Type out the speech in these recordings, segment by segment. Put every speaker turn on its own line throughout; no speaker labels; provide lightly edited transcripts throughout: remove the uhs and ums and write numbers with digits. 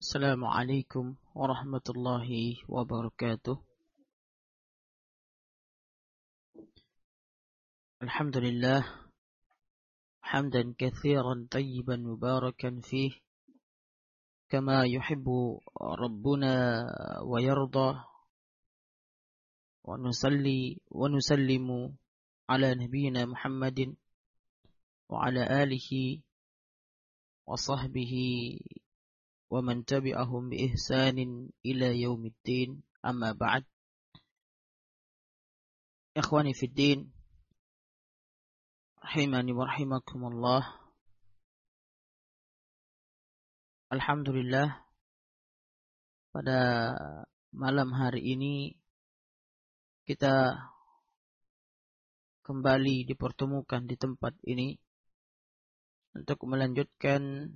Assalamualaikum warahmatullahi wabarakatuh. Alhamdulillah hamdan katsiran tayyiban mubarakan fih kama yuhibbu rabbuna wa yarda wa nusalli wa nusallimu ala nabiyyina Muhammadin wa ala alihi wa sahbihi wa man tabi'ahum bi ihsanin ila yaumiddin, amma ba'd. Ikhwani fid din, rahimani wa rahimakumullah. Alhamdulillah, pada malam hari ini kita kembali dipertemukan di tempat ini untuk melanjutkan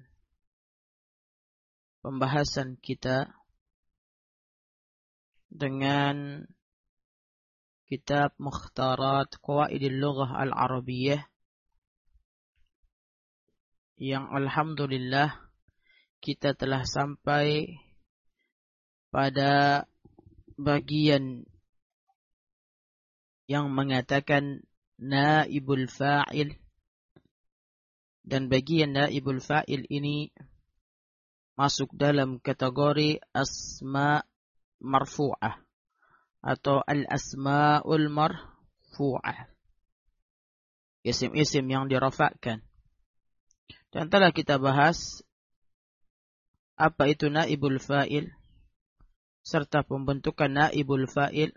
pembahasan kita dengan kitab Mukhtarat Qawaidil Lughah Al-Arabiyyah yang alhamdulillah kita telah sampai pada bagian yang mengatakan naibul fa'il, dan bagian naibul fa'il ini masuk dalam kategori asma marfu'ah atau al-asma'ul marfu'ah, isim-isim yang dirafa'kan. Dan telah kita bahas apa itu naibul fa'il serta pembentukan naibul fa'il.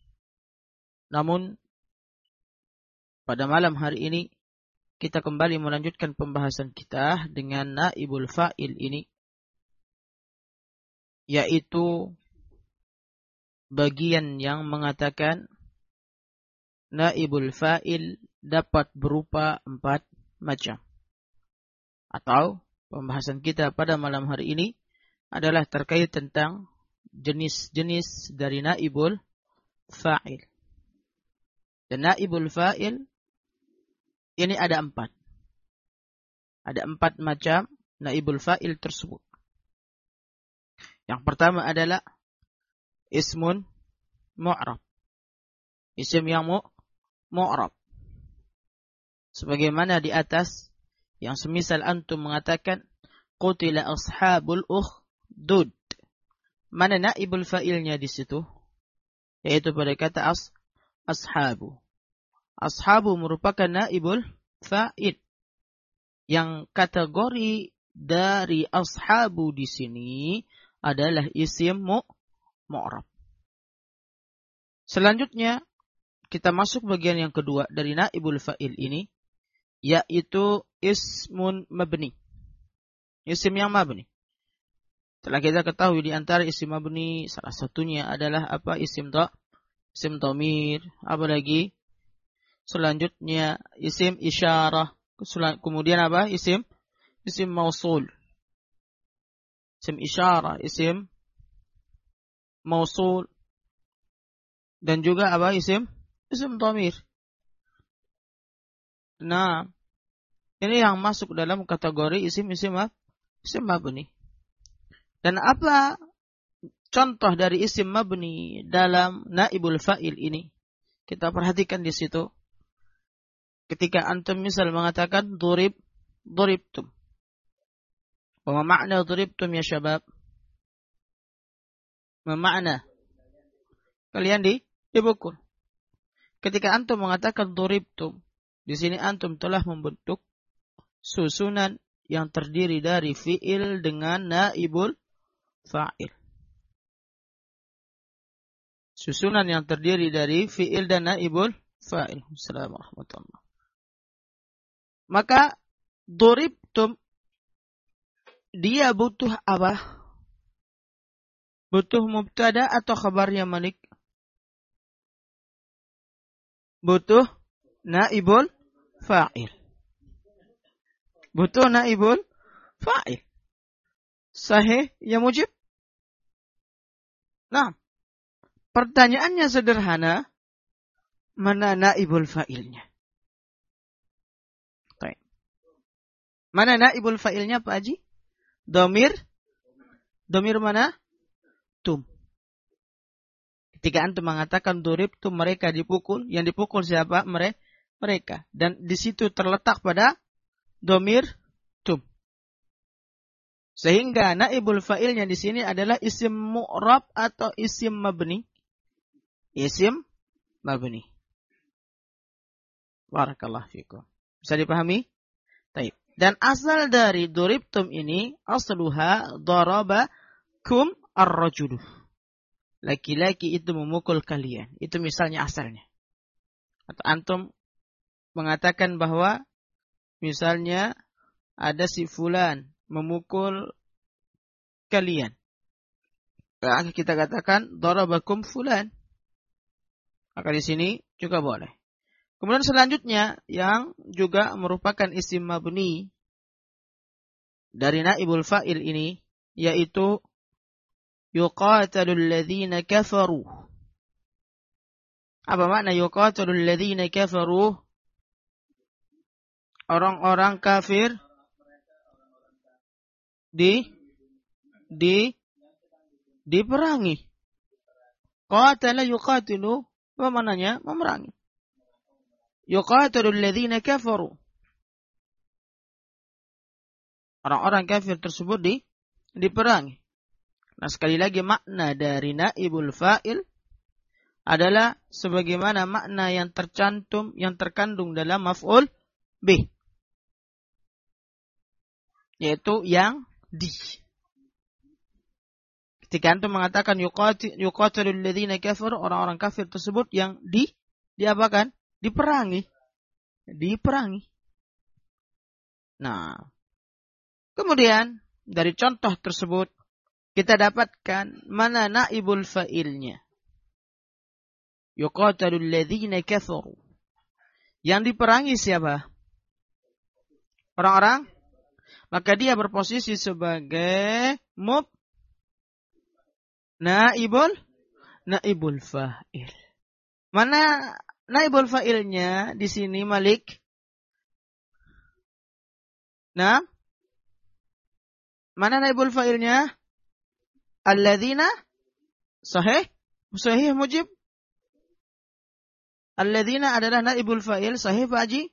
Namun pada malam hari ini kita kembali melanjutkan pembahasan kita dengan naibul fa'il ini, yaitu bagian yang mengatakan naibul fa'il dapat berupa 4 macam. Atau pembahasan kita pada malam hari ini adalah terkait tentang jenis-jenis dari naibul fa'il. Dan naibul fa'il ini ada 4. Ada 4 macam naibul fa'il tersebut. Yang pertama adalah ismun mu'rab. Isim yang mu'rab. Sebagaimana di atas, yang semisal antum mengatakan qutila ashabul ukhdud. Mana naibul fa'ilnya di situ? Yaitu pada kata ashabu. Ashabu merupakan naibul fa'il. Yang kategori dari ashabu di sini adalah isim mu'rab. Selanjutnya kita masuk bagian yang kedua dari naibul fa'il ini, yaitu ismun mabni. Isim yang mabni. Telah kita ketahui di antara isim mabni salah satunya adalah apa? Isim dhamir. Apa lagi? Selanjutnya isim isyarah. Kemudian apa? Isim mausul. Isim isyarah, isim mausul, dan juga apa? Isim dhamir. Nah, ini yang masuk dalam kategori isim mabni. Dan apa contoh dari isim mabni dalam naibul fa'il ini? Kita perhatikan di situ. Ketika antum misal mengatakan duribtum. Apa makna duribtum ya syabab? Apa makna? Kalian dipukul. Ketika antum mengatakan duribtum, di sini antum telah membentuk susunan yang terdiri dari fi'il dengan naibul fa'il. Susunan yang terdiri dari fi'il dan naibul fa'il. Assalamualaikum. Maka duribtum dia butuh apa? Butuh mubtada atau khabarnya Malik? Butuh naibul fa'il. Butuh naibul fa'il. Sahih ya mujib? Nah, pertanyaannya sederhana, mana naibul fa'ilnya? Mana naibul fa'ilnya Pak Haji? Dhamir Domir mana? Tum. Ketika antum mengatakan duribtum, mereka dipukul, yang dipukul siapa? Mereka. Dan di situ terletak pada domir tum. Sehingga naibul fa'ilnya di sini adalah isim mu'rab atau isim mabni. Isim mabni. Barakallahu fikum. Bisa dipahami? Taib. Dan asal dari duribtum ini, asluha darabakum ar-rajuluh. Laki-laki itu memukul kalian. Itu misalnya asalnya. Atau antum mengatakan bahwa misalnya ada si fulan memukul kalian. Maka kita katakan darabakum fulan. Maka di sini juga boleh. Kemudian selanjutnya yang juga merupakan isim mabni dari naibul fa'il ini yaitu yuqatalul ladzina kafaru. Apa makna yuqatalul ladzina kafaru? Orang-orang kafir diperangi. Qatala yuqatilu, apa maknanya? Memerangi. Yuqatalul ladzina kafaru. Orang-orang kafir tersebut diperangi. Nah, sekali lagi makna dari naibul fa'il adalah sebagaimana makna yang tercantum, yang terkandung dalam maf'ul bih. Yaitu yang di. Ketika antum mengatakan yuqatilul ladzina kafaru, orang-orang kafir tersebut yang diapakan? Diperangi. Nah, kemudian dari contoh tersebut kita dapatkan mana naibul fa'ilnya. Yuqatilul ladzina kafaru. Yang diperangi siapa? Orang-orang. Maka dia berposisi sebagai naibul fa'il. Mana naibul fa'ilnya di sini Malik? Nah, mana naibul fa'ilnya? Alladzina? Sahih mujib. Alladzina adalah naibul fa'il. Sahih Pak Haji?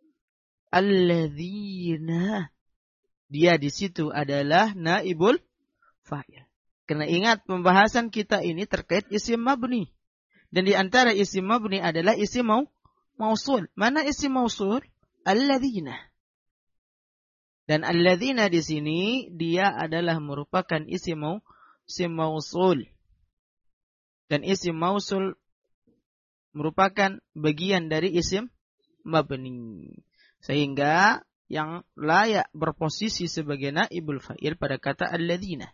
Alladzina. Dia di situ adalah naibul fa'il. Karena ingat pembahasan kita ini terkait isim mabni. Dan di antara isim mabni adalah isim mausul. Mana isim mausul? Alladzina. Dan alladzina di sini dia adalah merupakan isim mausul. Dan isim mausul merupakan bagian dari isim mabni. Sehingga yang layak berposisi sebagai naibul fa'il pada kata alladzina.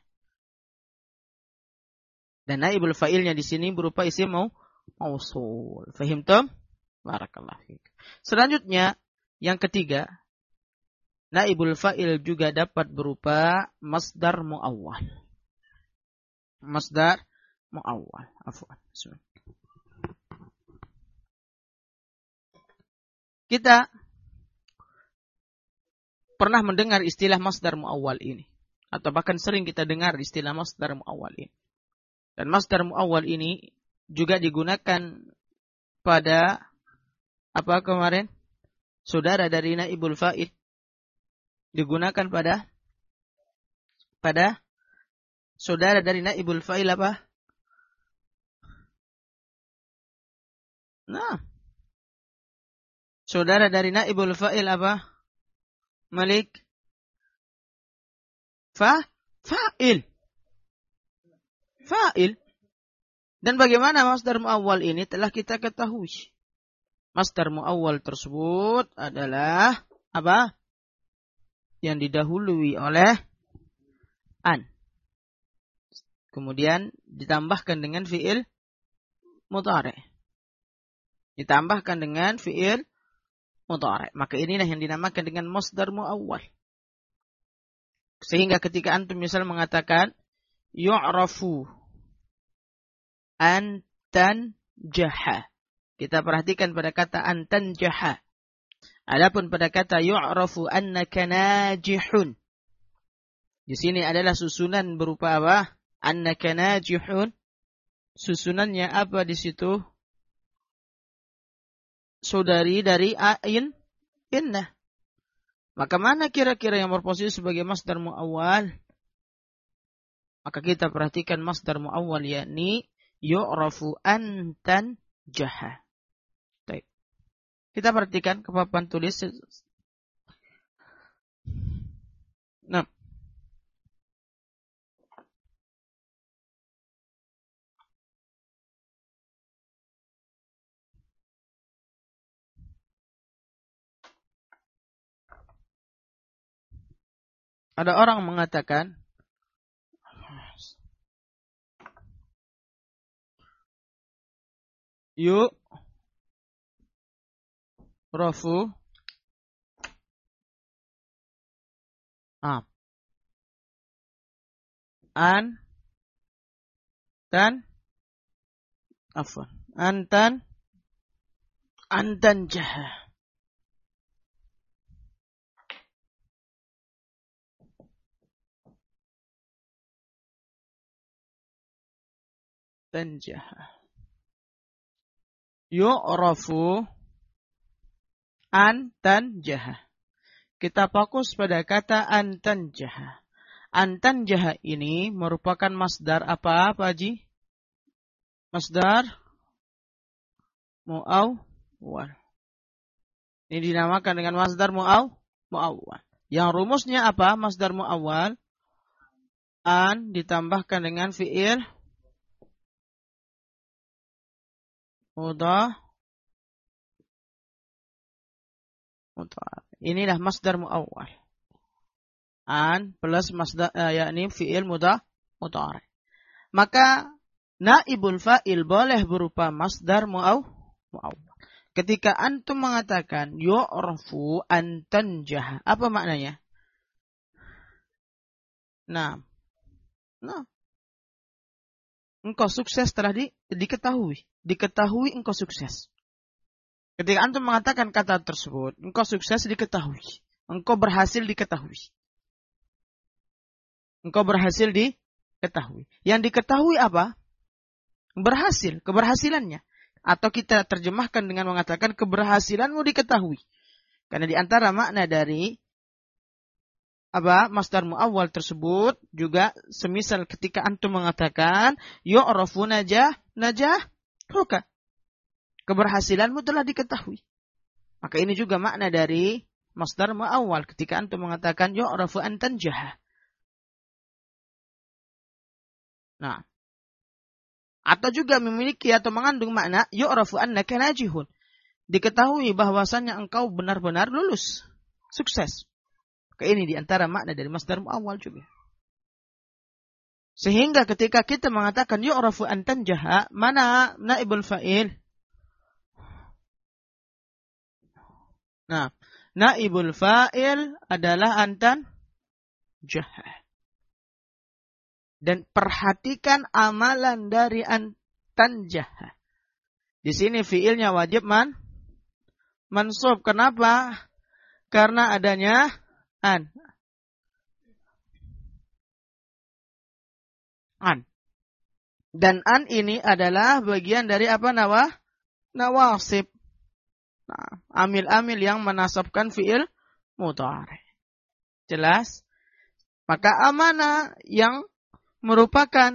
Dan naibul fa'ilnya di sini berupa isim mausul. Fahimtum? Barakallahu fiik. Selanjutnya yang ketiga, naibul fa'il juga dapat berupa masdar mu'awwal. Masdar mu'awwal. Afwan. Kita pernah mendengar istilah masdar mu'awwal ini. Atau bahkan sering kita dengar istilah masdar mu'awwal ini. Dan masdar mu'awwal ini juga digunakan pada apa kemarin? Saudara dari naibul fa'il. Digunakan pada saudara dari naibul fa'il apa? Nah. Saudara dari naibul fa'il apa? Malik? Fa'il. Dan bagaimana masdar mu'awwal ini telah kita ketahui. Masdar mu'awwal tersebut adalah apa? Yang didahului oleh an. Kemudian ditambahkan dengan fi'il mudhari'. Maka inilah yang dinamakan dengan masdar mu'awwal. Sehingga ketika antum misal mengatakan yu'rafu antan jaha. Kita perhatikan pada kata antan jaha. Adapun pada kata yu'rafu annaka najihun. Di sini adalah susunan berupa apa? Annaka najihun. Susunannya apa di situ? Saudari dari ain innah. Maka mana kira-kira yang berposisi sebagai masdar muawwal? Maka kita perhatikan masdar muawwal yakni yu'rafu antan jaha. Baik. Kita perhatikan ke papan tulis. Nah, ada orang mengatakan rafu an dan antan jaha. Tanjaha. Yu'rafu antan jaha. Kita fokus pada kata antan jaha. Antan jaha ini merupakan masdar apa, Pak Haji? Masdar mu'awwal. Ini dinamakan dengan masdar mu'awwal. Yang rumusnya apa? Masdar mu'awwal. An ditambahkan dengan fi'il mudhari. Inilah masdar mu'awwal. An plus masdar yakni fi'il mudhari. Maka naibul fa'il boleh berupa masdar mu'awwal. Ketika antum mengatakan yu'rafu an tanjah, apa maknanya? Nah. Engkau sukses telah diketahui. Diketahui engkau sukses. Ketika antum mengatakan kata tersebut, engkau sukses diketahui. Engkau berhasil diketahui. Engkau berhasil diketahui. Yang diketahui apa? Berhasil, keberhasilannya. Atau kita terjemahkan dengan mengatakan keberhasilanmu diketahui. Karena di antara makna dari masdar mu'awwal tersebut juga semisal ketika antum mengatakan yu'rafu najahuka. Keberhasilanmu telah diketahui. Maka ini juga makna dari masdar mu'awwal ketika antum mengatakan yu'rafu an tanjaha. Nah, atau juga memiliki atau mengandung makna yu'rafu annaka najihun. Diketahui bahwasannya engkau benar-benar lulus, sukses. Ini di antara makna dari masdar mu'awwal juga. Sehingga ketika kita mengatakan yu'rafu an tanjaha, mana naibul fa'il? Nah, naibul fa'il adalah antan jaha. Dan perhatikan amalan dari antan jaha. Di sini fi'ilnya wajib mansub. Kenapa? Karena adanya an. Dan an ini adalah bagian dari nawasib. Nah, amil-amil yang menasabkan fi'il mudhari. Jelas? Maka amana yang merupakan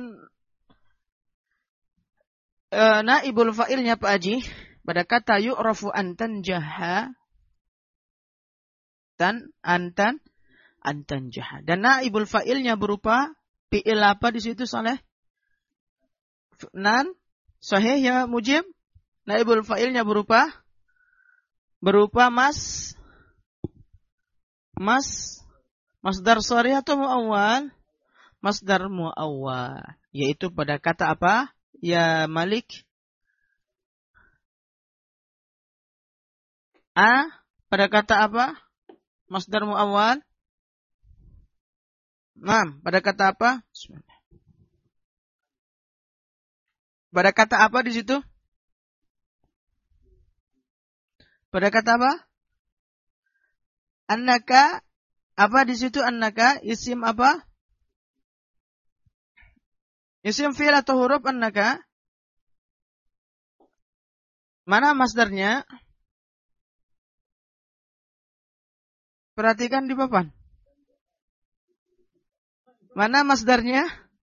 naibul fa'ilnya Pak Haji pada kata yu'rafu an tanjaha dan antan jaha. Dan naibul fa'ilnya berupa fi'il apa di situ Saleh? Sahih ya Mujib? Naibul fa'ilnya berupa masdar sharih atau mu'awwal? Masdar mu'awwal, yaitu pada kata apa? Ya Malik. Pada kata apa? Masdar mu'awwal. Pada kata apa? Pada kata apa di situ? Pada kata apa? Annaka. Apa di situ annaka? Isim apa? Isim fi'il atau huruf annaka? Mana masdarnya? Perhatikan di papan. Mana masdarnya?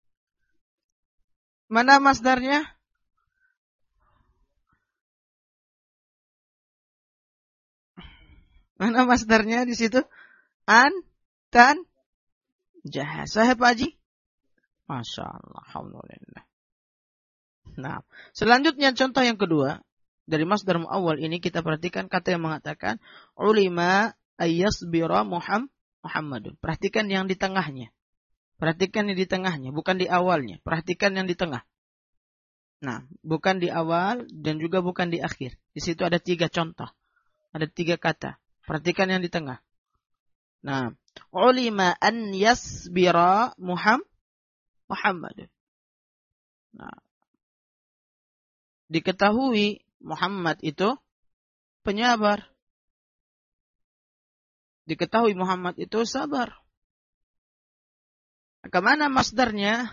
Mana masdarnya? Mana masdarnya di situ? An, tan, jah. Sahih Pak Haji? Masya Allah. Alhamdulillah. Nah, selanjutnya contoh yang kedua. Dari masdar mu'awwal ini kita perhatikan kata yang mengatakan ulima ayyasbira Muhammadun. Perhatikan yang di tengahnya. Perhatikan yang di tengahnya, bukan di awalnya. Perhatikan yang di tengah. Nah, bukan di awal dan juga bukan di akhir. Di situ ada 3 contoh. Ada 3 kata. Perhatikan yang di tengah. Nah, ulima an yasbira Muhammadun. Nah, diketahui Muhammad itu penyabar. Diketahui Muhammad itu sabar. Kemana masdarnya?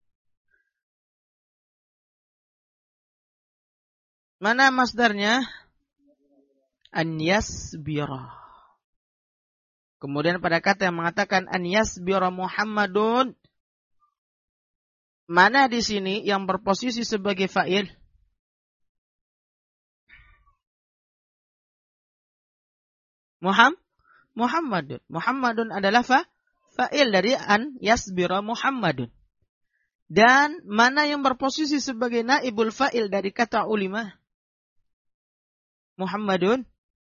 Mana masdarnya? An yasbira. Kemudian pada kata yang mengatakan an yasbira Muhammadun, mana di sini yang berposisi sebagai fa'il? Muhammadun. Muhammadun adalah fa'il dari an yasbira Muhammadun. Dan mana yang berposisi sebagai naibul fa'il dari kata ulima? Muhammadun.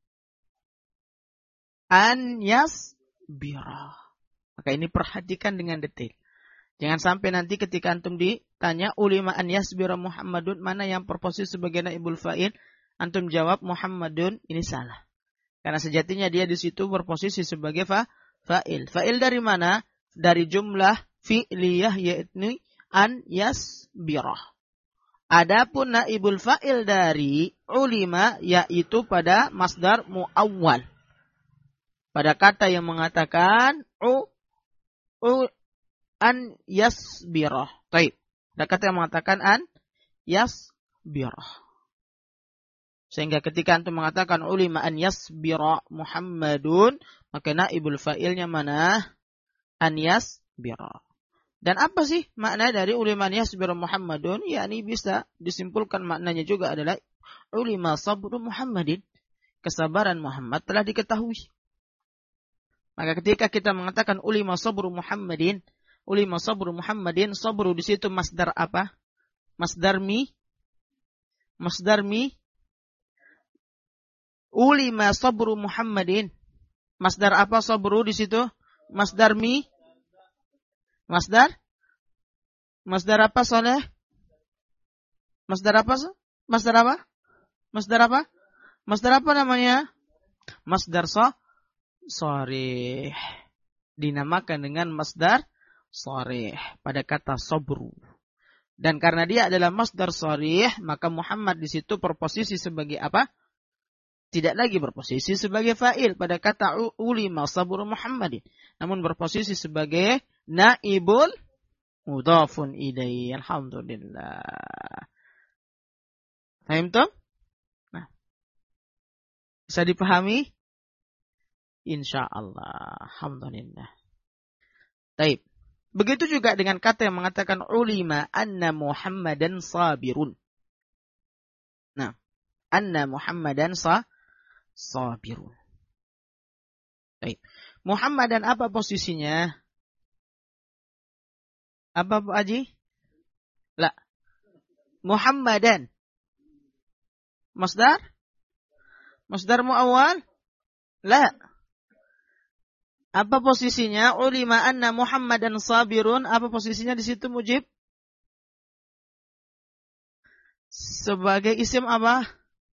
An yasbira. Maka ini perhatikan dengan detail. Jangan sampai nanti ketika antum ditanya ulima an yasbira Muhammadun, mana yang berposisi sebagai naibul fa'il, antum jawab Muhammadun, ini salah. Karena sejatinya dia di situ berposisi sebagai fa'il. Fa'il dari mana? Dari jumlah fi'liyah yaitu an yasbirah. Adapun naibul fa'il dari ulima yaitu pada masdar mu'awwal. Pada kata yang mengatakan an yasbirah. Baik. Ada kata yang mengatakan an yasbirah. Sehingga ketika antum mengatakan ulima an yasbira Muhammadun, maka naibul fa'ilnya mana? An yasbira. Dan apa sih makna dari ulima an yasbira Muhammadun? Yakni bisa disimpulkan maknanya juga adalah ulima sabru Muhammadin. Kesabaran Muhammad telah diketahui. Maka ketika kita mengatakan ulima sabru Muhammadin, sabru di situ masdar apa? Masdar mi. Ulima sabru Muhammadin. Masdar apa sabru di situ? Masdar mi. Masdar apa Soleh? Masdar apa? Masdar apa namanya? Masdar sharih. Dinamakan dengan masdar sharih pada kata sabru. Dan karena dia adalah masdar sharih, maka Muhammad di situ berposisi sebagai apa? Tidak lagi berposisi sebagai fa'il pada kata ulima sabru Muhammadin. Namun berposisi sebagai naibul mudhafun ilaihi. Alhamdulillah. Paham toh? Nah. Bisa dipahami? Insyaallah. Alhamdulillah. Baik. Begitu juga dengan kata yang mengatakan ulima anna Muhammadan sabirun. Nah, anna Muhammadan sabirun. Baik. Muhammadan apa posisinya? Apa Bu Haji? La. Muhammadan. Masdar? Masdar mu'awwal? La. Apa posisinya? Ulima anna Muhammadan sabirun. Apa posisinya di situ Mujib? Sebagai isim apa?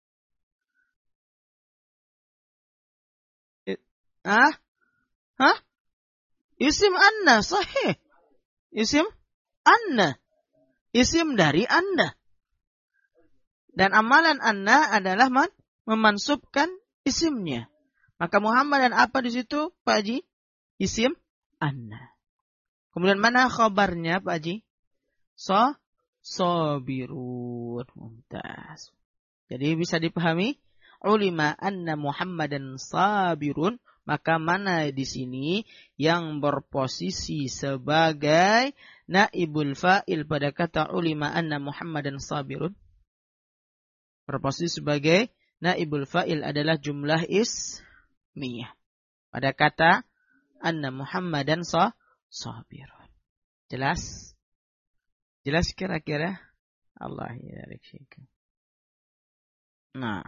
Isim anna, sahih. Isim anna. Isim dari anna. Dan amalan anna adalah memansubkan isimnya. Maka Muhammad dan apa di situ, Pak Haji? Isim anna. Kemudian mana khabarnya, Pak Haji? sabirun. Mumtaz. Jadi bisa dipahami, ulima anna Muhammadan sabirun, maka mana di sini yang berposisi sebagai naibul fa'il pada kata ulima anna Muhammadan sabirun? Berposisi sebagai naibul fa'il adalah jumlah ismiyah pada kata anna Muhammadan sabirun. Jelas? Jelas kira-kira? Allah ya fikum. Nah,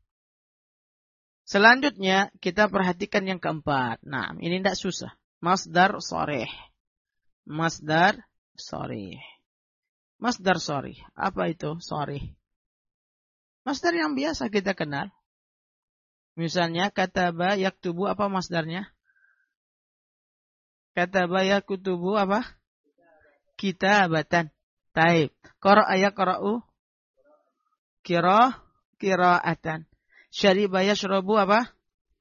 selanjutnya kita perhatikan yang keempat. Nah, ini tidak susah. Masdar sharih. Masdar sharih. Masdar sharih. Apa itu sharih? Masdar yang biasa kita kenal. Misalnya kataba yaktubu, apa masdarnya? Kataba yaktubu apa? Kitabatan. Taib. Qara'a yaqra'u qira'atan. Syariba yashrabu apa?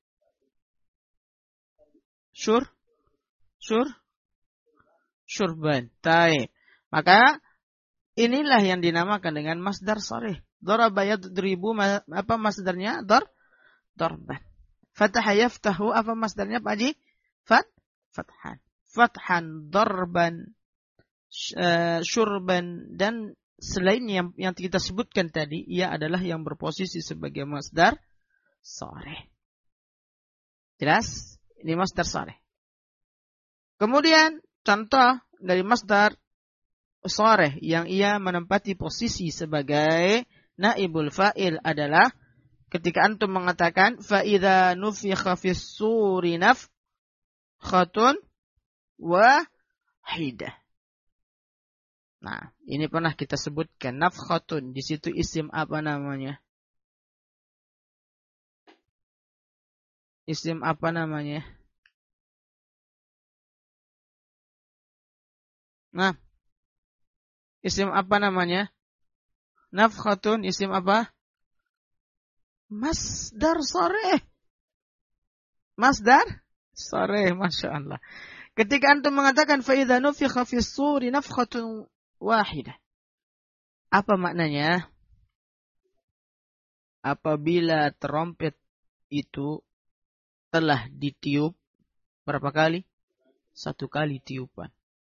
Syurban. Taib. Maka inilah yang dinamakan dengan masdar sharih. Daraba yadribu, apa masdarnya? Darban. Fataha yaftahu, apa masdarnya Pak Haji? Fathan. Fathan, darban, syurban, dan selain yang kita sebutkan tadi, ia adalah yang berposisi sebagai masdar sharih. Jelas? Ini masdar sharih. Kemudian contoh dari masdar sharih yang ia menempati posisi sebagai naibul fa'il adalah ketika antum mengatakan fa idza nufikha fis suri nafkhatun wahidah. Nah, ini pernah kita sebutkan nafkhatun, di situ isim apa namanya? Isim apa namanya? Nah, isim apa namanya? Nafkhatun, isim apa? Masdar sharih. Masdar sharih, Masya Allah. Ketika antum mengatakan fa idza nufikha fis suri nafkhatun wahidah. Apa maknanya? Apabila trompet itu telah ditiup berapa kali? 1 kali tiupan.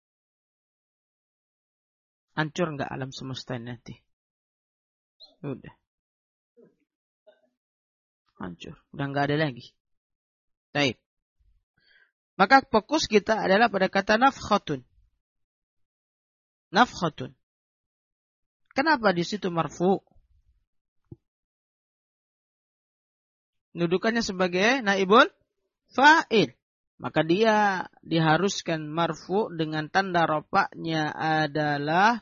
Hancur enggak alam semesta nanti? Udah. Hancur. Udah enggak ada lagi. Baik. Maka fokus kita adalah pada kata nafkhatun. Nafkhatun. Kenapa di situ marfu? Nudukannya sebagai naibul fa'il. Maka dia diharuskan marfu dengan tanda rafa'nya adalah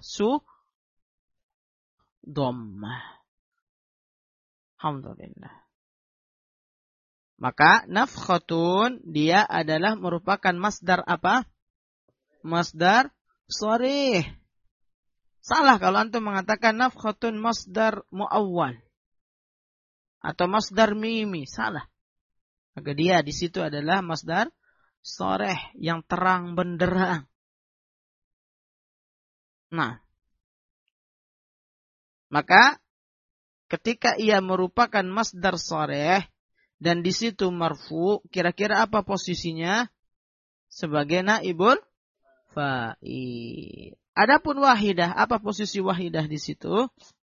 dhammah. Alhamdulillah. Maka nafkhatun dia adalah merupakan masdar apa? Masdar sharih. Salah kalau antum mengatakan nafkhatun masdar muawwal atau masdar mimi, salah. Maka dia di situ adalah masdar sharih yang terang benderang. Nah, maka ketika ia merupakan masdar sharih dan di situ marfu, kira-kira apa posisinya? Sebagai naibul fa'il. Adapun wahidah, apa posisi wahidah di situ?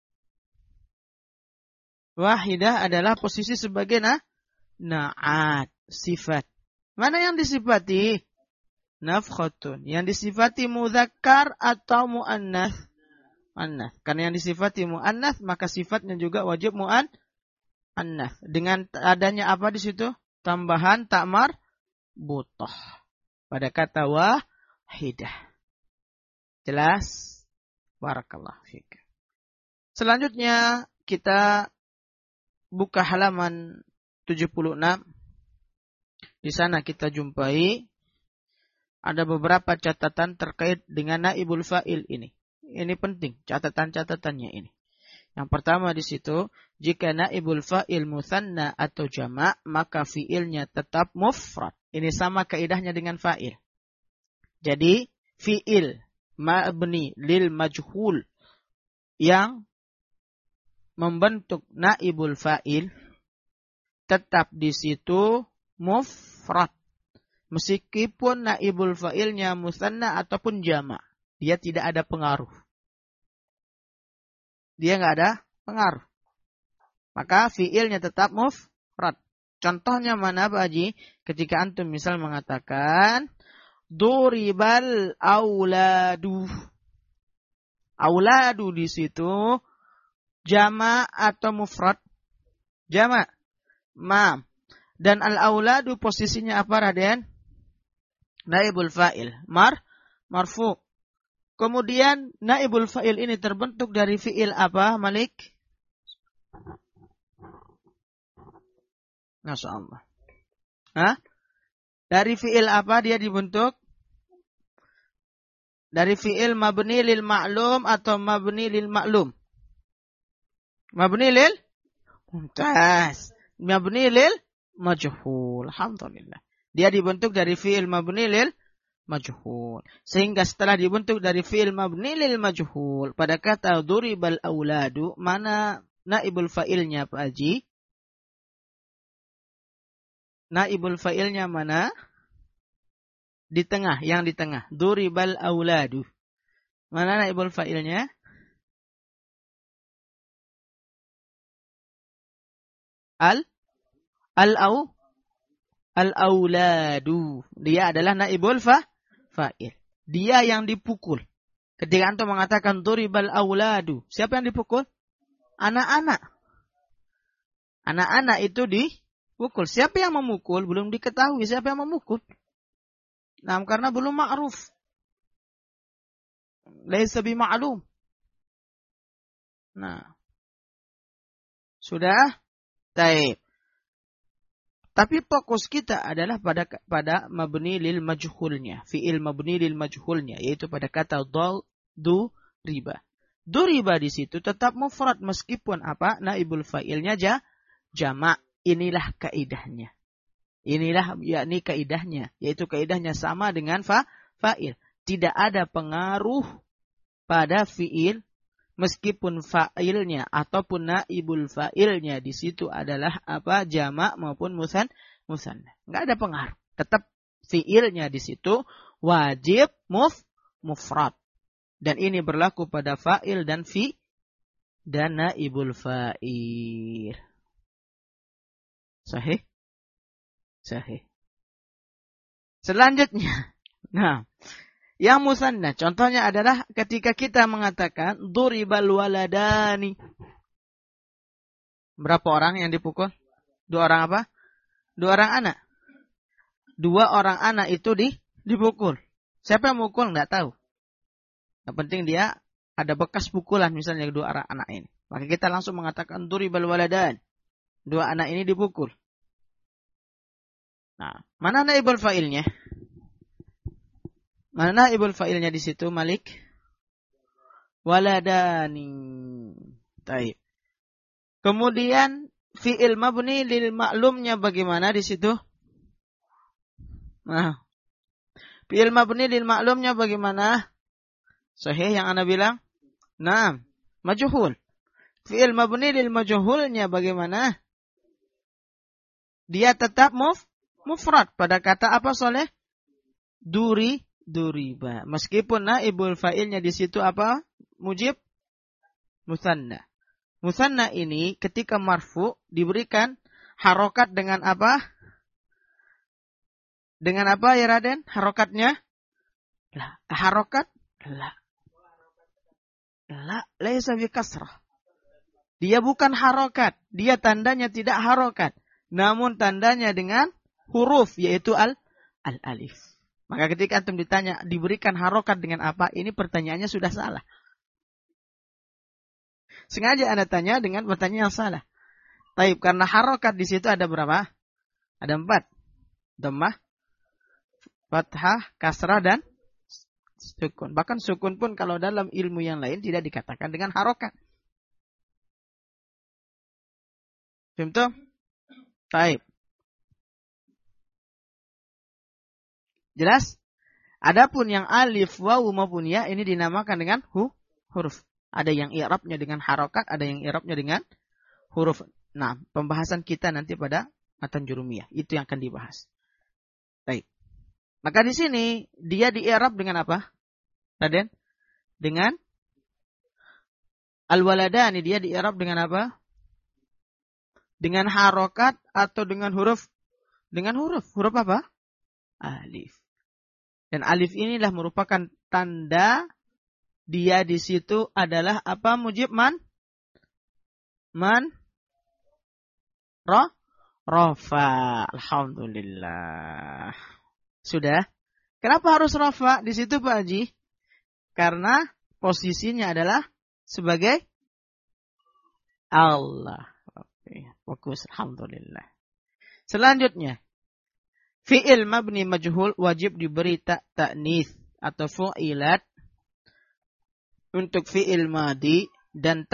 Wahidah adalah posisi sebagai na'at, sifat. Mana yang disifati? Nafkhatun. Yang disifati mudzakkar atau muannats? Muannats. Karena yang disifati muannats, maka sifatnya juga wajib muannats. Dengan adanya apa di situ? Tambahan ta'mar butoh pada kata wahidah. Jelas? Barakallahu fiik. Selanjutnya kita buka halaman 76. Di sana kita jumpai ada beberapa catatan terkait dengan naibul fa'il ini. Ini penting, catatan-catatannya ini. Yang pertama di situ, jika naibul fa'il mutsanna atau jama', maka fi'ilnya tetap mufrad. Ini sama kaidahnya dengan fa'il. Jadi, fi'il mabni lil majhul yang membentuk naibul fa'il tetap di situ mufrad. Meskipun naibul fa'ilnya musanna ataupun jama', dia tidak ada pengaruh. Dia enggak ada pengaruh. Maka fi'ilnya tetap mufrad. Contohnya mana Pak Haji? Ketika antum misal mengatakan duribal auladu. Auladu di situ jama' atau mufrad? Jama'. Ma. Dan al-auladu posisinya apa Raden? Naibul fa'il. Marfu. Kemudian naibul fa'il ini terbentuk dari fi'il apa Malik? Masya Allah. Hah? Dari fi'il apa dia dibentuk? Dari fi'il mabni lil ma'lum atau mabni lil ma'lum? Mabni lil? Mumtaz. Mabni lil majhul. Alhamdulillah. Dia dibentuk dari fi'il mabni lil majhul. Sehingga setelah dibentuk dari fi'il mabni lil majhul, pada kata duribal auladu, mana naibul fa'ilnya Pak Haji? Naibul fa'ilnya mana? Di tengah, yang di tengah. Duribal auladu. Mana naibul fa'ilnya? Al-auladu. Dia adalah naibul fa'il. Dia yang dipukul. Ketika antum mengatakan duribal auladu, siapa yang dipukul? Anak-anak. Anak-anak itu dipukul. Siapa yang memukul? Belum diketahui siapa yang memukul. Nah, karena belum ma'ruf. Laisa bima'lum. Nah. Sudah? Baik. Tapi fokus kita adalah pada mabni lil majhulnya. Fi'il mabni lil majhulnya. Yaitu pada kata riba. Riba di situ tetap mufrad meskipun apa? Naibul fa'ilnya jama'. Inilah kaidahnya. Inilah yakni kaidahnya. Yaitu kaidahnya sama dengan fa'il. Tidak ada pengaruh pada fi'il. Meskipun fa'ilnya ataupun naibul fa'ilnya di situ adalah apa? Jama' maupun musanna. Enggak ada pengaruh. Tetap fi'ilnya di situ wajib mufrad. Dan ini berlaku pada fa'il dan dan naibul fa'il. Sahih? Sahih. Selanjutnya. Nah. Yang musanna, contohnya adalah ketika kita mengatakan duribal waladani. Berapa orang yang dipukul? 2 orang apa? 2 orang anak. 2 orang anak itu dipukul. Siapa yang mukul? Enggak tahu. Yang penting dia ada bekas pukulan misalnya 2 orang anak ini. Maka kita langsung mengatakan duribal waladan. 2 anak ini dipukul. Nah, mana naibul fa'ilnya? Mana naibul fa'ilnya di situ, Malik? Waladani. Baik. Kemudian fi'il mabni lil ma'lumnya bagaimana di situ? Nah. Fi'il mabni lil ma'lumnya bagaimana? Sahih yang Anda bilang? Nah, majhul. Fi'il mabni lil majhulnya bagaimana? Dia tetap mufrad pada kata apa Soleh? Duriba. Meskipun naibul fa'ilnya di situ apa? Mujib musanna. Musanna ini ketika marfu diberikan harokat dengan apa? Dengan apa ya Raden? Harokatnya? La. Harokat? La. Laisa bi kasrah. Dia bukan harokat. Dia tandanya tidak harokat. Namun tandanya dengan huruf yaitu al-alif. Maka ketika antum ditanya diberikan harokat dengan apa, ini pertanyaannya sudah salah. Sengaja Anda tanya dengan pertanyaan yang salah. Taib, karena harokat di situ ada berapa? Ada 4. Dhammah, fathah, kasrah dan sukun. Bahkan sukun pun kalau dalam ilmu yang lain tidak dikatakan dengan harokat. Contoh? Taib. Jelas? Adapun yang alif, wawu maupun ya ini dinamakan dengan huruf. Ada yang i'rabnya dengan harokat, ada yang i'rabnya dengan huruf. Nah, pembahasan kita nanti pada matan jurumiyah itu yang akan dibahas. Baik. Maka di sini dia di-i'rab dengan apa? Raden? Dengan al-waladani, dia di-i'rab dengan apa? Dengan harokat atau dengan huruf? Dengan huruf. Huruf apa? Alif. Dan alif inilah merupakan tanda dia di situ adalah apa? Mujib man? Rafa. Alhamdulillah. Sudah? Kenapa harus rafa di situ Pak Haji? Karena posisinya adalah sebagai Allah. Oke, fokus. Alhamdulillah. Selanjutnya. Fi'il mabni majhul wajib diberi ta'nis atau fu'ilat untuk fi'il madi dan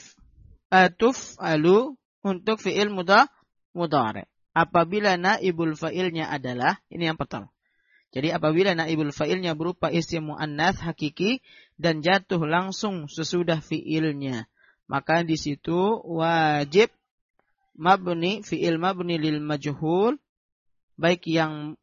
tuf'alu untuk fi'il mudhari. Apabila naibul fa'ilnya adalah, ini yang pertama. Jadi apabila naibul fa'ilnya berupa isim muannats hakiki dan jatuh langsung sesudah fi'ilnya, maka di situ wajib fi'il mabni lil majhul baik yang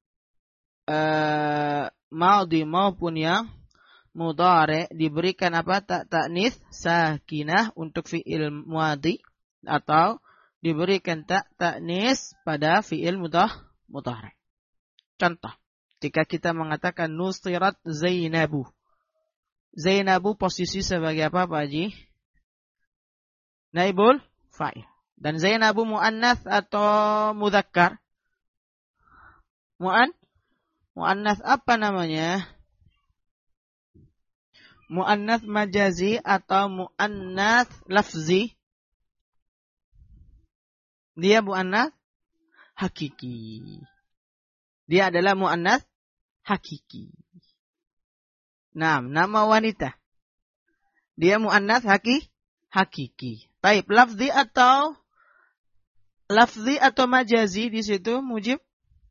madhi maupun yang mudhari diberikan apa? Ta'nis sakinah untuk fi'il madhi atau diberikan ta'nis pada fi'il mudhari. Contoh, jika kita mengatakan nusirat Zainabu. Zainabu posisi sebagai apa Pak Haji? Naibul fa'il. Dan Zainabu muannats atau mudzakkar? Muannats apa namanya? Muannats majazi atau muannats lafzi? Dia muannats hakiki. Dia adalah muannats hakiki. Nah, nama wanita. Dia muannats hakiki. Taib, lafzi atau majazi di situ mujib?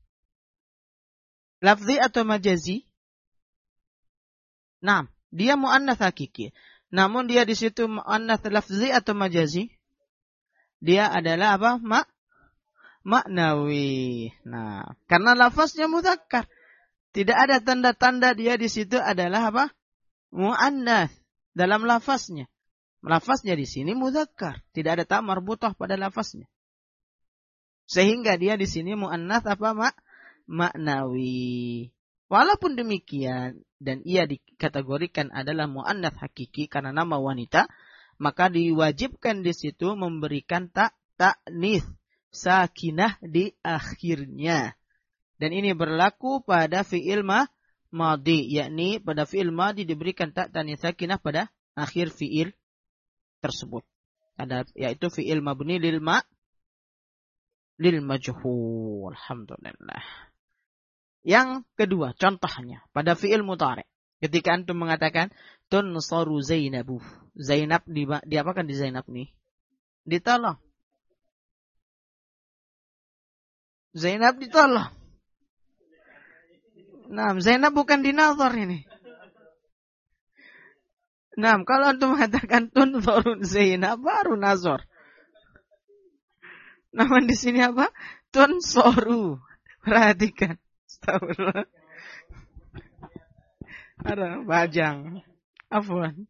Lafzi atau majazi? Nah, dia muannats hakiki. Namun dia di situ muannats lafzi atau majazi? Dia adalah apa? Maknawi. Nah, karena lafaznya mudzakkar. Tidak ada tanda-tanda dia di situ adalah apa? Muannats dalam lafaznya. Lafaznya di sini mudzakkar. Tidak ada ta marbutah pada lafaznya. Sehingga dia di sini muannats apa? Maknawi. Walaupun demikian dan ia dikategorikan adalah muannats hakiki karena nama wanita, maka diwajibkan di situ memberikan ta'nis sakinah di akhirnya. Dan ini berlaku pada fi'il madhi, yakni pada fi'il madhi diberikan ta'nis sakinah pada akhir fi'il tersebut. Yaitu fi'il mabni lil majhul. Alhamdulillah. Yang kedua, contohnya pada fi'il mudhari. Ketika antum mengatakan tunsaru Zainabu. Zainab diapakan di Zainab nih? Ditolong. Zainab ditolong. Nah, Zainab bukan dinazar ini. Nah, kalau antum mengatakan tunsaru Zainab baru nazar. Namun di sini apa? Tunsaru. Perhatikan. Astagfirullah. Ada bajang. Afwan.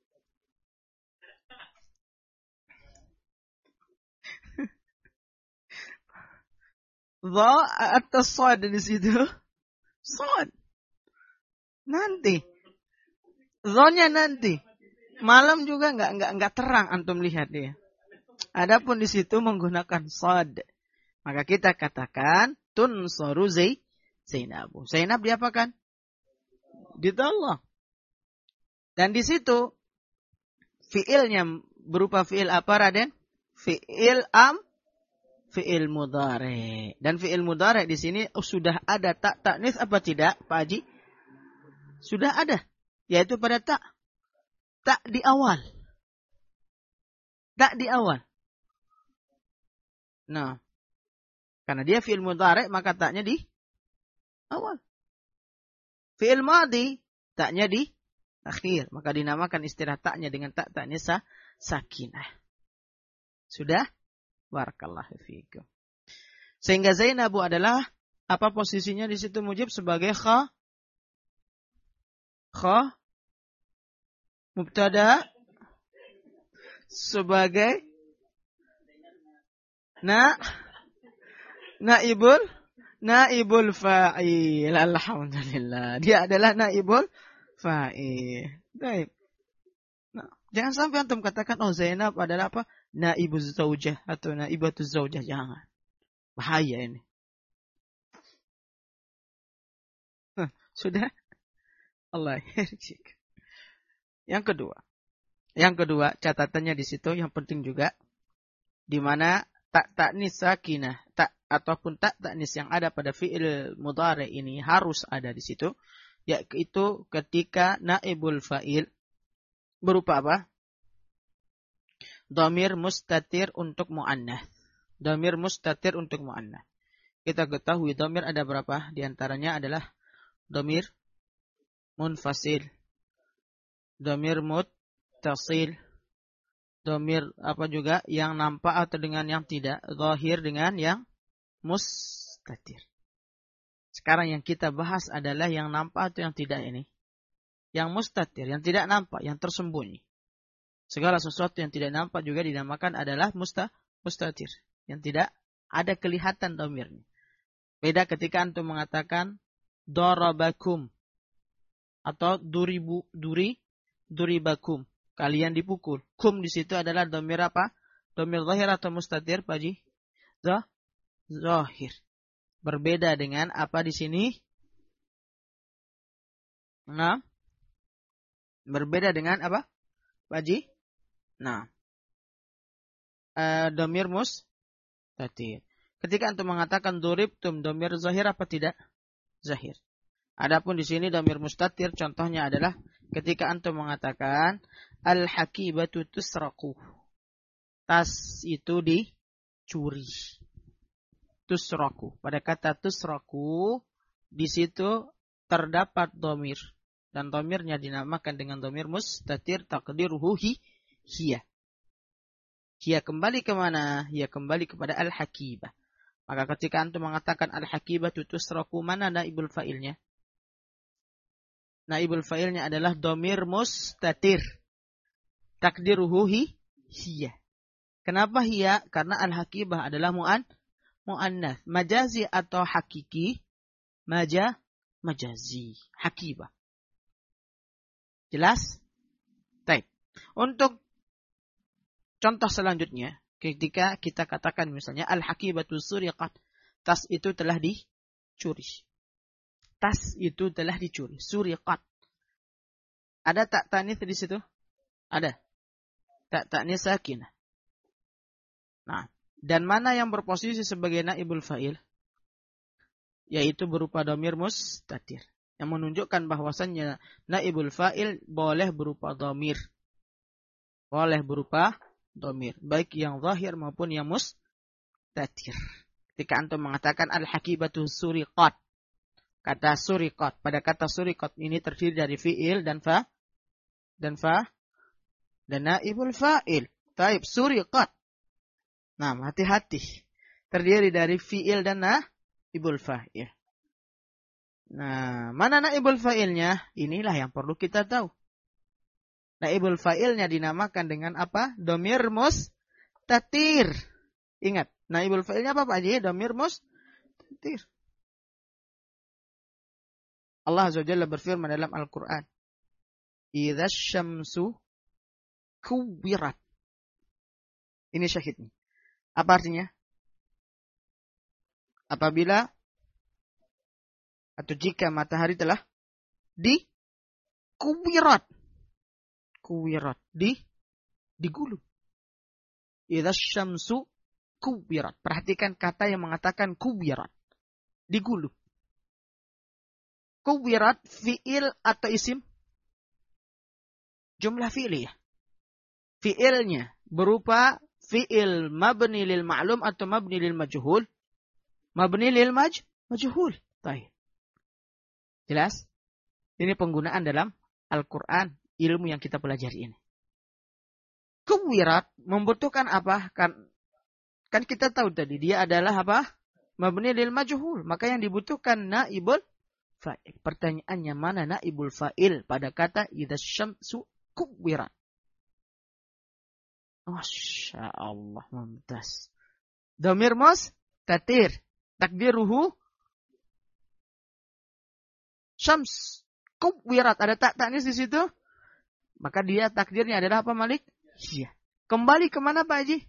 Dha atau sad di situ? Sad. Nanti. Dha-nya nanti. Malam juga enggak terang antum lihat dia. Adapun di situ menggunakan sad. Maka kita katakan tunsaru Zainabu. Zainab diapakan? Ditolong. Dan di situ fiilnya berupa fiil apa Raden? Fiil mudhari. Dan fiil mudhari di sini sudah ada ta'nis apa tidak, Pak Haji? Sudah ada, yaitu pada ta di awal. Ta di awal. Nah, karena dia fiil mudhari maka taknya di awal. Fi'il madhi, taknya di akhir. Maka dinamakan istilah taknya dengan tak ta'nis sakinah. Sudah? Barakallahu fiikum. Sehingga Zainabu adalah apa posisinya di situ Mujib sebagai kha mubtada sebagai naibul fa'il. Alhamdulillah. Dia adalah naibul fa'il. Baik. Nah, jangan sampai antum katakan oh Zainab adalah apa? Naibuz zaujah atau naibatuz zaujah. Jangan. Bahaya ini. Sudah? Allah yarjik. Yang kedua catatannya di situ yang penting juga di mana tak ta'nis sakinah, tak ataupun tak ta'nis yang ada pada fi'il mudhari ini harus ada di situ, yaitu ketika naibul fa'il berupa apa? Dhamir mustatir untuk muannats. Dhamir mustatir untuk muannats. Kita ketahui dhamir ada berapa? Di antaranya adalah dhamir munfasil, dhamir muttasil, dhamir apa juga yang nampak atau dengan yang tidak, zahir dengan yang mustatir. Sekarang yang kita bahas adalah yang nampak atau yang tidak ini. Yang mustatir, yang tidak nampak, yang tersembunyi. Segala sesuatu yang tidak nampak juga dinamakan adalah mustatir. Yang tidak ada kelihatan dhamirnya. Beda ketika antum mengatakan darabakum atau duribakum. Kalian dipukul. Kum di situ adalah dhamir apa? Dhamir zahir atau mustatir, Pak Ji? Zahir. Berbeda dengan apa di sini? Nah. Berbeda dengan apa? Pak Ji? Nah. Dhamir mustatir. Ketika antum mengatakan duribtum, dhamir zahir apa tidak? Zahir. Adapun di sini dhamir mustatir contohnya adalah ketika antum mengatakan al-hakibatu tusraqu. Tas itu dicuri. Tusraqu. Pada kata tusraqu di situ terdapat dhamir dan dhamirnya dinamakan dengan dhamir mustatir taqdiruhu hiya. Hiya kembali ke mana? Hiya kembali kepada al-hakibah. Maka ketika antum mengatakan al-hakibatu tusraqu, mana naibul fa'ilnya? Naibul fa'ilnya adalah dhamir mustatir. Takdiruhu hiya. Kenapa hiya? Karena al-hakibah adalah mu'annats. Majazi atau hakiki? Majazi. Hakibah. Jelas? Baik. Untuk contoh selanjutnya, ketika kita katakan misalnya al-hakibatu suriqat, tas itu telah dicuri. Tas itu telah dicuri. Suriqat. Ada tak ta'nis di situ? Ada. Tak ta'nis sakinah. Nah, dan mana yang berposisi sebagai naibul fa'il? Yaitu berupa dhamir mustatir. Yang menunjukkan bahwasannya naibul fa'il boleh berupa dhamir. Boleh berupa dhamir. Baik yang zahir maupun yang mustatir. Ketika antum mengatakan al-hakibatu suriqat. Kata suriqat. Pada kata suriqat ini terdiri dari fi'il dan naibul fa'il. Taib suriqat. Nah, hati-hati. Terdiri dari fi'il dan naibul fa'il. Nah, mana naibul fa'ilnya? Inilah yang perlu kita tahu. Naibul fa'ilnya dinamakan dengan apa? Dhamir mustatir. Ingat, naibul fa'ilnya apa Pak Haji? Dhamir mustatir. Allah Azza wa Jalla berfirman dalam Al-Quran. Idza syamsu kuwirat. Ini syahidnya. Apa artinya? Apabila atau jika matahari telah kuwirat. Kuwirat. Digulung. Idza syamsu kuwirat. Perhatikan kata yang mengatakan kuwirat. Digulung. Kuwirat fi'il atau isim? Jumlah fi'liyah. Fi'ilnya berupa fi'il mabni lil ma'lum atau mabni lil majhul? Mabni lil majhul. Baik. Jelas? Ini penggunaan dalam Al-Quran, ilmu yang kita pelajari ini. Kuwirat membutuhkan apa? Kan kita tahu tadi, dia adalah apa? Mabni lil majhul. Maka yang dibutuhkan naibul fa'il. Pertanyaannya, mana naibul fa'il pada kata idza syamsu kuwirat? Masya Allah, mumtaz. Dhamir mustatir. Takdiruhu syams. Kuwirat. Ada tak-taknis di situ. Maka dia takdirnya adalah apa, Malik? Iya. Kembali kemana, Pak Haji?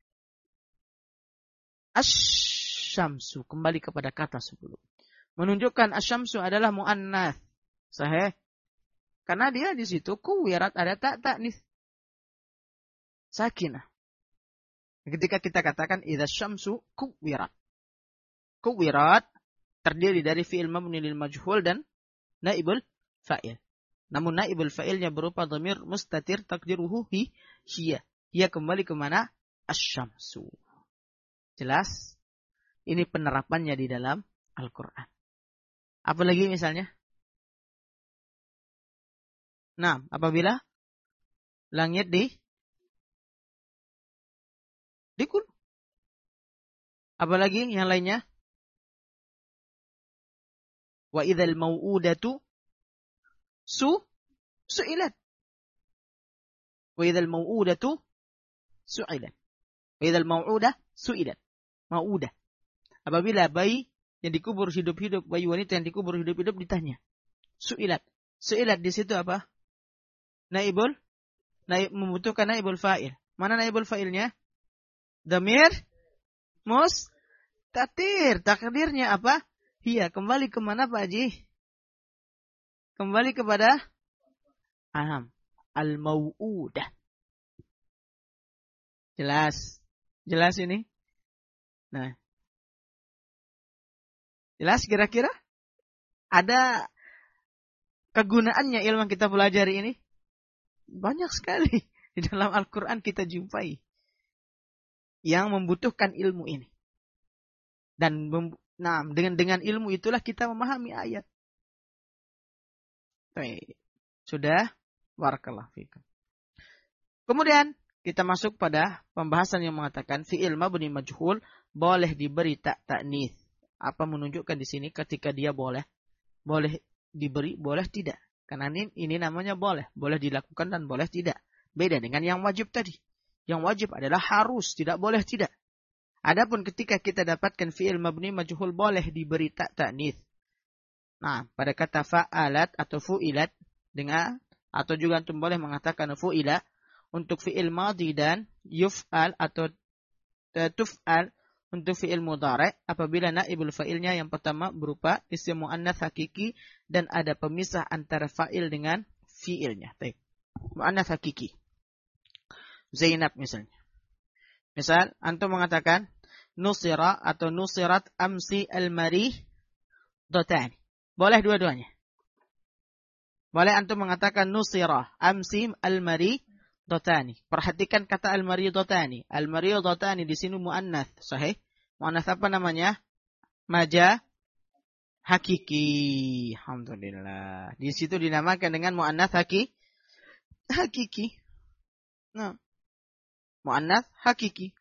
Asyamsu. Kembali kepada kata sebelum. Menunjukkan asyamsu adalah mu'annath. Sahih. Karena dia di situ kuwirat ada tak-taknis. Sakinah. Ketika kita katakan idza syamsu kuwirat. Kuwirat terdiri dari fi'il mabni lil majhul dan naibul fa'il. Namun naibul fa'ilnya berupa dhamir mustatir takdiruhu hiya. Hiya kembali ke mana? Asyamsu. Jelas? Ini penerapannya di dalam Al-Quran. Apalagi misalnya? Nah, apabila langit dikul. Apalagi yang lainnya? Wa idzal mau'udatu su'ilat. Wa idzal mau'udatu su'ilat. Wa idzal mau'udah su'ilat. Mau'udah. Apabila bayi yang dikubur hidup-hidup, bayi wanita yang dikubur hidup-hidup ditanya. Su'ilat. Su'ilat di situ apa? Membutuhkan naibul fa'il. Mana naibul fa'ilnya? Dhamir mustatir. Takdirnya apa? Hiya. Kembali kemana, Pak Haji? Kembali kepada al-mau'udah. Jelas. Jelas ini? Nah. Jelas kira-kira? Ada kegunaannya ilmu yang kita pelajari ini? Banyak sekali. Di dalam Al-Quran kita jumpai. Yang membutuhkan ilmu ini. Dan dengan ilmu itulah kita memahami ayat. Baik. Sudah? Barakallahu fikum. Kemudian kita masuk pada pembahasan yang mengatakan fi'il mabni majhul boleh diberi ta'nis. Apa menunjukkan di sini ketika dia boleh diberi, boleh tidak. Karena ini namanya boleh dilakukan dan boleh tidak. Beda dengan yang wajib tadi. Yang wajib adalah harus, tidak boleh tidak. Adapun ketika kita dapatkan fi'il mabni majhul boleh diberi ta'nis. Nah, pada kata fa'alat atau fu'ilat dengan atau juga antum boleh mengatakan fu'ila untuk fi'il madhi dan yuf'al atau tuf'al untuk fi'il mudhari' apabila naibul fa'ilnya yang pertama berupa isim muannats hakiki dan ada pemisah antara fa'il dengan fi'ilnya. Baik. Muannats hakiki. Zainab misalnya. Misal antum mengatakan nusira atau nusirat amsi al-marih dotani. Boleh dua-duanya. Boleh antum mengatakan nusira amsi al-marih dotani. Perhatikan kata al-marih dotani. Al-marih dotani di sini muannats, sahih? Muannats apa namanya? Maja hakiki. Alhamdulillah. Di situ dinamakan dengan muannats hakiki. Nah, muannats hakiki.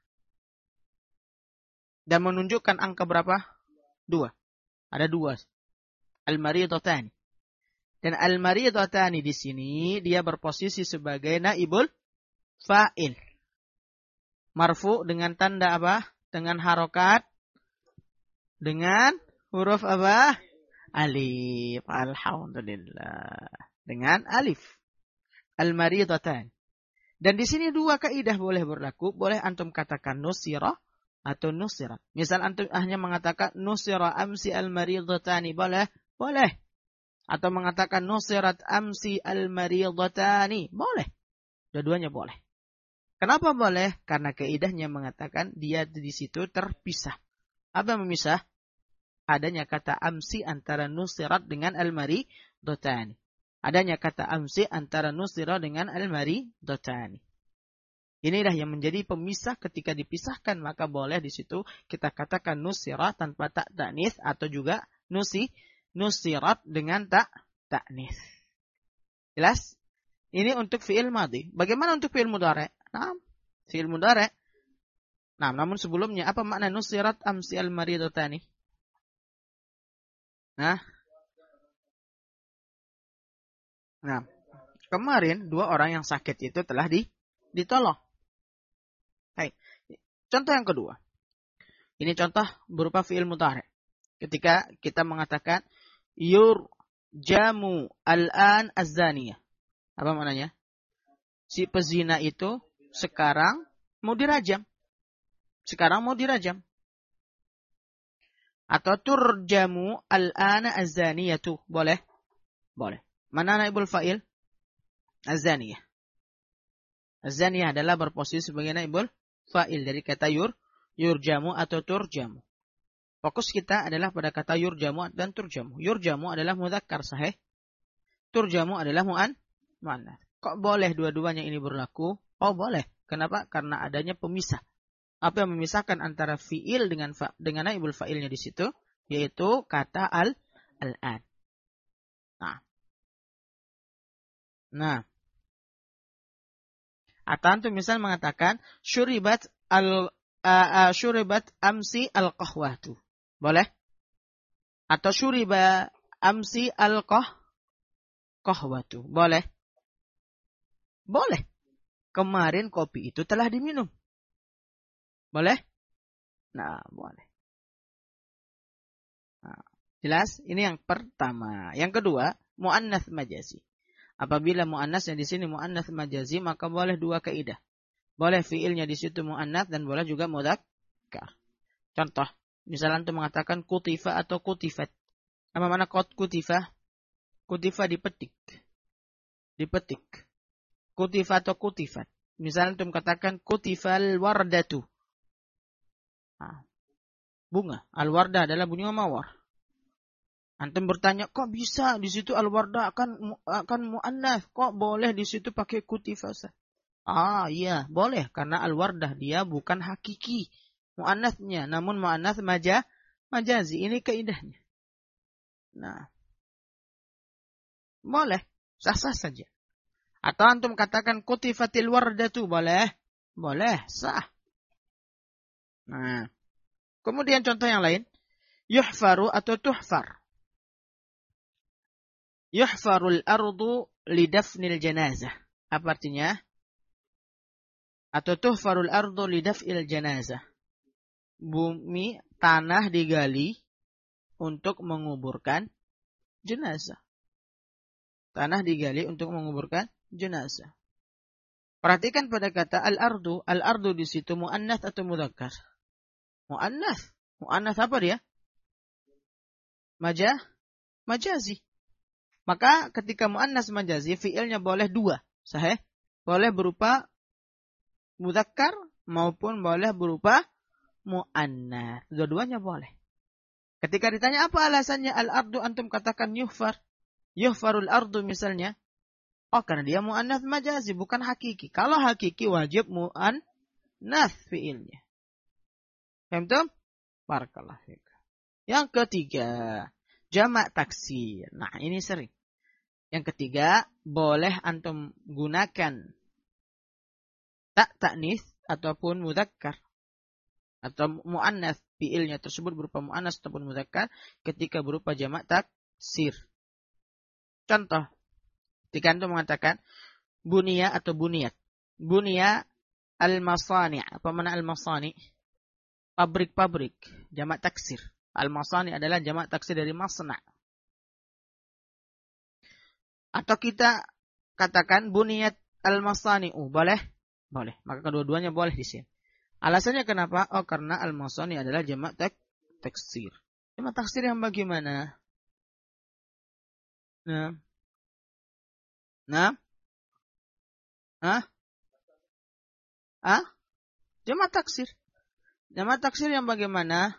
Dan menunjukkan angka berapa? 2. Ada 2. Al-maridatani. Dan al-maridatani di sini dia berposisi sebagai naibul fa'il. Marfu dengan tanda apa? Dengan harokat. Dengan huruf apa? Alif. Alhamdulillah. Dengan alif. Al-maridatani. Dan di sini 2 kaidah boleh berlaku. Boleh antum katakan nusirah atau nusirat. Misal antum hanya mengatakan nusirah amsi al-maridatani. Boleh? Boleh. Atau mengatakan nusirat amsi al-maridatani. Boleh. Dua-duanya boleh. Kenapa boleh? Karena kaidahnya mengatakan dia di situ terpisah. Apa yang memisah? Adanya kata amsi antara nusirat dengan al-maridatani. Adanya kata amsi antara nusirah dengan al-maridatani. Inilah yang menjadi pemisah ketika dipisahkan. Maka boleh di situ kita katakan nusirah tanpa tak ta'nis atau juga nusirat dengan tak ta'nis. Jelas? Ini untuk fi'il madhi. Bagaimana untuk fi'il mudhari'? Nah, fi'il mudhari'. Nah, namun sebelumnya apa makna nusirat amsi al-maridatani? Nah, kemarin dua orang yang sakit itu telah ditolong. Hai. Contoh yang kedua. Ini contoh berupa fi'il mudhari'. Ketika kita mengatakan yurjamu al-an az-zaniyah. Apa maknanya? Si pezina itu sekarang mau dirajam. Sekarang mau dirajam. Atau turjamu al-ana az-zaniyatu. Boleh? Boleh. Mana naibul fa'il? Az-zaniyah. Az-zaniyah adalah berposisi sebagai naibul fa'il dari kata yurjamu atau turjamu. Fokus kita adalah pada kata yurjamu dan turjamu. Yurjamu adalah mudzakkar sahih. Turjamu adalah mu'annas. Kok boleh dua-duanya ini berlaku? Oh boleh. Kenapa? Karena adanya pemisah. Apa yang memisahkan antara fi'il dengan naibul fa'ilnya di situ? Yaitu kata al-an. Nah. Atau antum misal mengatakan syuribat amsi al-qahwatu. Boleh? Atau syuriba amsi al-qahwatu. Boleh? Boleh. Kemarin kopi itu telah diminum. Boleh? Nah, boleh. Nah, jelas? Ini yang pertama. Yang kedua, mu'annats majazi. Apabila mu'annas yang di sini mu'annats majazi, maka boleh dua kaidah. Boleh fiilnya di situ mu'annats dan boleh juga mudzakkar. Contoh, misalnya antum mengatakan kutifa atau kutifat. Apa makna kutifa? Kutifa dipetik. Dipetik. Kutifa atau kutifat. Misalnya antum katakan kutifal wardatu. Nah, bunga. Al-wardah adalah bunga mawar. Antum bertanya, kok bisa di situ al-wardah akan mu'annats? Kok boleh di situ pakai kutifa? Ah, iya, boleh karena al-wardah dia bukan hakiki mu'annatsnya, namun mu'annats majazi. Ini kaidahnya. Nah. Boleh, sah-sah saja. Atau antum katakan kutifatil wardatu, boleh? Boleh, sah. Nah. Kemudian contoh yang lain, yuhfaru atau tuhfar. Yuhfarul ardu lidafnil janazah. Apa artinya? Atau tuhfarul ardu lidaf'il janazah. Bumi, tanah digali untuk menguburkan jenazah. Tanah digali untuk menguburkan jenazah. Perhatikan pada kata al-ardu. Al-ardu di situ mu'annats atau mudzakkar? Mu'annats. Mu'annats apa dia? Majazi. Maka ketika mu'annats majazi, fi'ilnya boleh dua. Sahih? Boleh berupa mudzakkar maupun boleh berupa mu'annats. Dua-duanya boleh. Ketika ditanya apa alasannya al-ardu, antum katakan yuhfar. Yuhfarul ardu misalnya. Oh, karena dia mu'annats majazi, bukan hakiki. Kalau hakiki wajib mu'annats fi'ilnya. Paham? Barakallahu fiik. Yang ketiga, jamak taksir. Nah, ini sering. Yang ketiga, boleh antum gunakan ta'nis ataupun mudzakkar atau mu'annats fi'ilnya tersebut berupa mu'annats ataupun mudzakkar ketika berupa jamak taksir. Contoh, ketika antum mengatakan bunia atau buniyat. Bunia al-masani'. Apa makna al-masani'? Pabrik-pabrik, jamak taksir. Al-masani' adalah jamak taksir dari masna'. Atau kita katakan buniyat al-masani'u. Boleh? Boleh. Maka kedua-duanya boleh di sini. Alasannya kenapa? Oh, karena al-masani' adalah jamak taksir. Jamak taksir yang bagaimana? Nah? Jamak taksir. Jamak taksir yang bagaimana?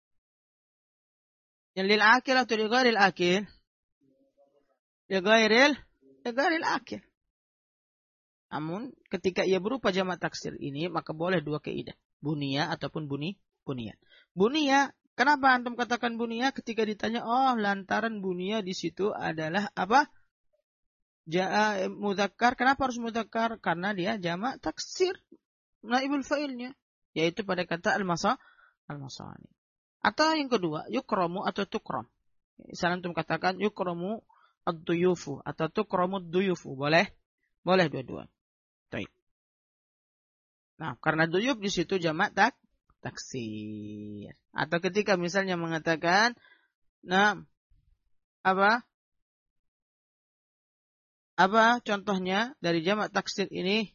Yang lil akil atau li ghairil akil? Li ghairil akil. Namun ketika ia berupa jamak taksir ini, maka boleh dua kaidah. Bunia ataupun buniyat. Bunia Kenapa antum katakan bunia ketika ditanya, oh lantaran bunia di situ adalah apa? Mudzakkar. Kenapa harus mudzakkar? Karena dia jamak taksir naibul fa'ilnya, yaitu pada kata al-masani. Atau yang kedua, yukramu atau tukram. Misalnya antum katakan yukramu ad-duyufu atau tukramu ad-duyufu. Boleh? Boleh dua-dua. Baik. Nah, karena duyuf di situ jamak taksir. Atau ketika misalnya mengatakan, nah, apa contohnya dari jamak taksir ini?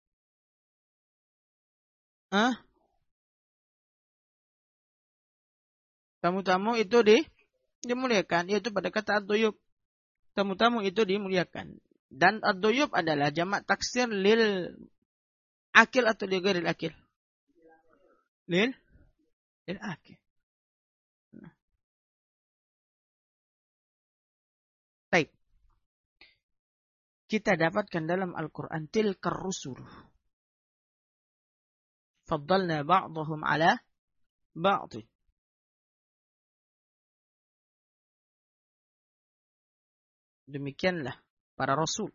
Tamu-tamu itu dimuliakan, yaitu pada kata ad-duyuf. Tamu-tamu itu dimuliakan. Dan ad-duyuf adalah jamak taksir lil akil atau li ghairil akil? Lil akil. Nah. Baik. Kita dapatkan dalam Al-Quran tilkar rusul. Faddalna ba'dahum ala ba'd. Demikianlah para rasul.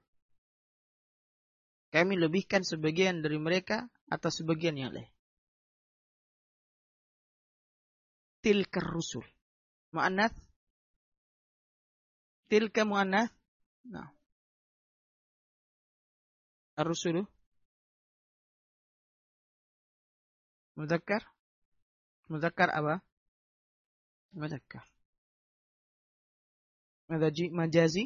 Kami lebihkan sebagian dari mereka atas sebagian yang lain. Tilkar rusul. Mu'annath. Tilka mu'annath. Nah. Ar-rusulu. Mudzakkar. Mudzakkar apa? Mudzakkar. Majazi.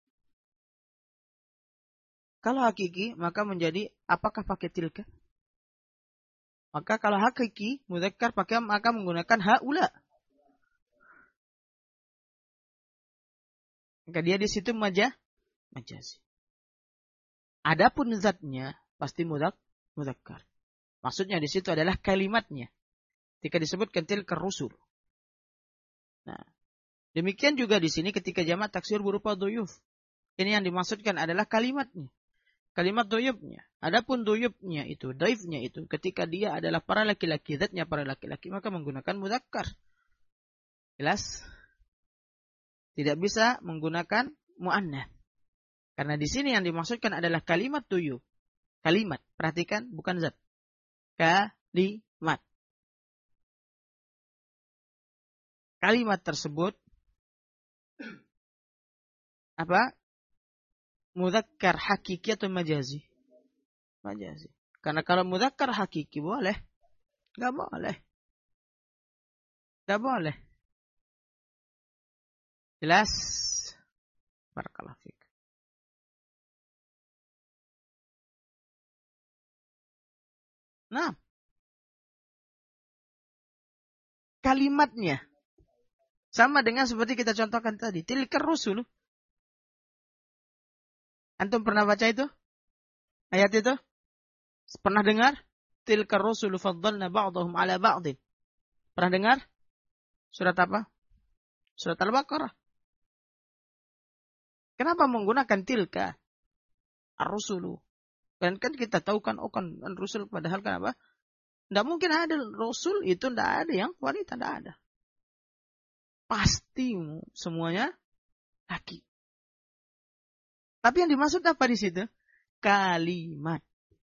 Kalau hakiki, maka menjadi apakah pakai tilka? Maka kalau hakiki, mudzakkar pakai maka menggunakan haula. Maka dia di situ majazi. Adapun zatnya pasti mudzakkar. Maksudnya di situ adalah kalimatnya. Ketika disebutkan tilkar rusul. Nah, demikian juga di sini ketika jamak taksir berupa duyuf. Ini yang dimaksudkan adalah kalimatnya. Kalimat doyubnya. Adapun doyubnya itu, daifnya itu, ketika dia adalah para laki-laki, zatnya para laki-laki, maka menggunakan mudzakkar. Jelas? Tidak bisa menggunakan mu'annath. Karena di sini yang dimaksudkan adalah kalimat doyub. Kalimat, perhatikan, bukan zat. Kalimat. Kalimat tersebut, apa? Mudzakkar hakiki atau majazi? Majazi. Karena kalau mudzakkar hakiki boleh. Enggak boleh. Enggak boleh. Jelas? Barakallahu fiik. Nah. Kalimatnya sama dengan seperti kita contohkan tadi. Tilkar rusul. Antum pernah baca itu? Ayat itu? Pernah dengar? Tilkar rusulu faddalna ba'dahum ala ba'din. Pernah dengar? Surat apa? Surat Al-Baqarah. Kenapa menggunakan tilka? Ar-rusulu. Dan kan kita tahu kan, oh kan rusul padahal kan apa? Tidak mungkin ada rasul itu, tidak ada yang wanita, tidak ada. Pasti semuanya laki. Tapi yang dimaksud apa di situ? Kalimat.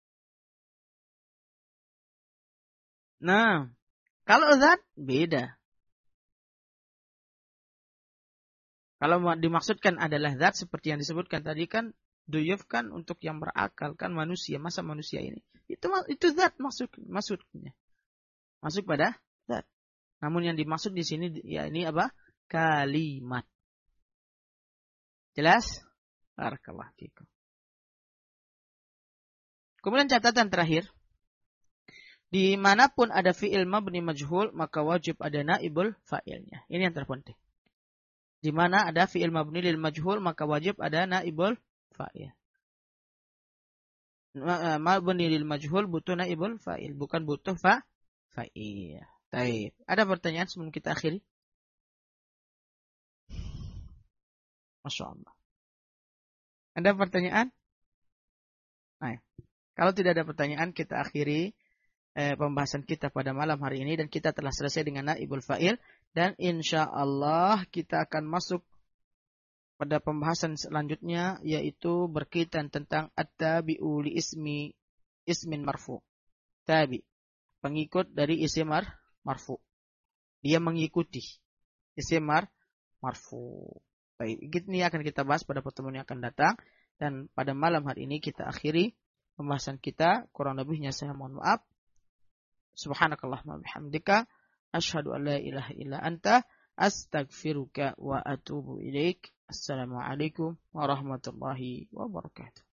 Nah, kalau zat beda. Kalau dimaksudkan adalah zat seperti yang disebutkan tadi kan, duyuf kan untuk yang berakal kan manusia, masa manusia ini. Itu zat maksudnya. Masuk pada zat. Namun yang dimaksud di sini ya ini apa? Kalimat. Jelas? Barakallahu fikum. Kemudian catatan terakhir. Dimanapun ada fi'il mabni majhul, maka wajib ada naibul fa'ilnya. Ini yang terpenting. Di mana ada fi'il mabni lil majhul, maka wajib ada naibul fa'il. Mabni lil majhul butuh naibul fa'il, bukan butuh fa'il. Baik. Ada pertanyaan sebelum kita akhiri? Masya Allah. Ada pertanyaan? Nah, kalau tidak ada pertanyaan, kita akhiri pembahasan kita pada malam hari ini dan kita telah selesai dengan naibul fa'il. Dan insya Allah kita akan masuk pada pembahasan selanjutnya, yaitu berkaitan tentang at-tabi'u li ismin marfu. Tabi, pengikut dari isim marfu. Dia mengikuti isim marfu. Baik, ini akan kita bahas pada pertemuan yang akan datang. Dan pada malam hari ini kita akhiri pembahasan kita. Kurang lebihnya saya mohon maaf. Subhanakallahumma bihamdika asyhadu an la ilaha illa anta astaghfiruka wa atubu ilaik. Assalamualaikum warahmatullahi wabarakatuh.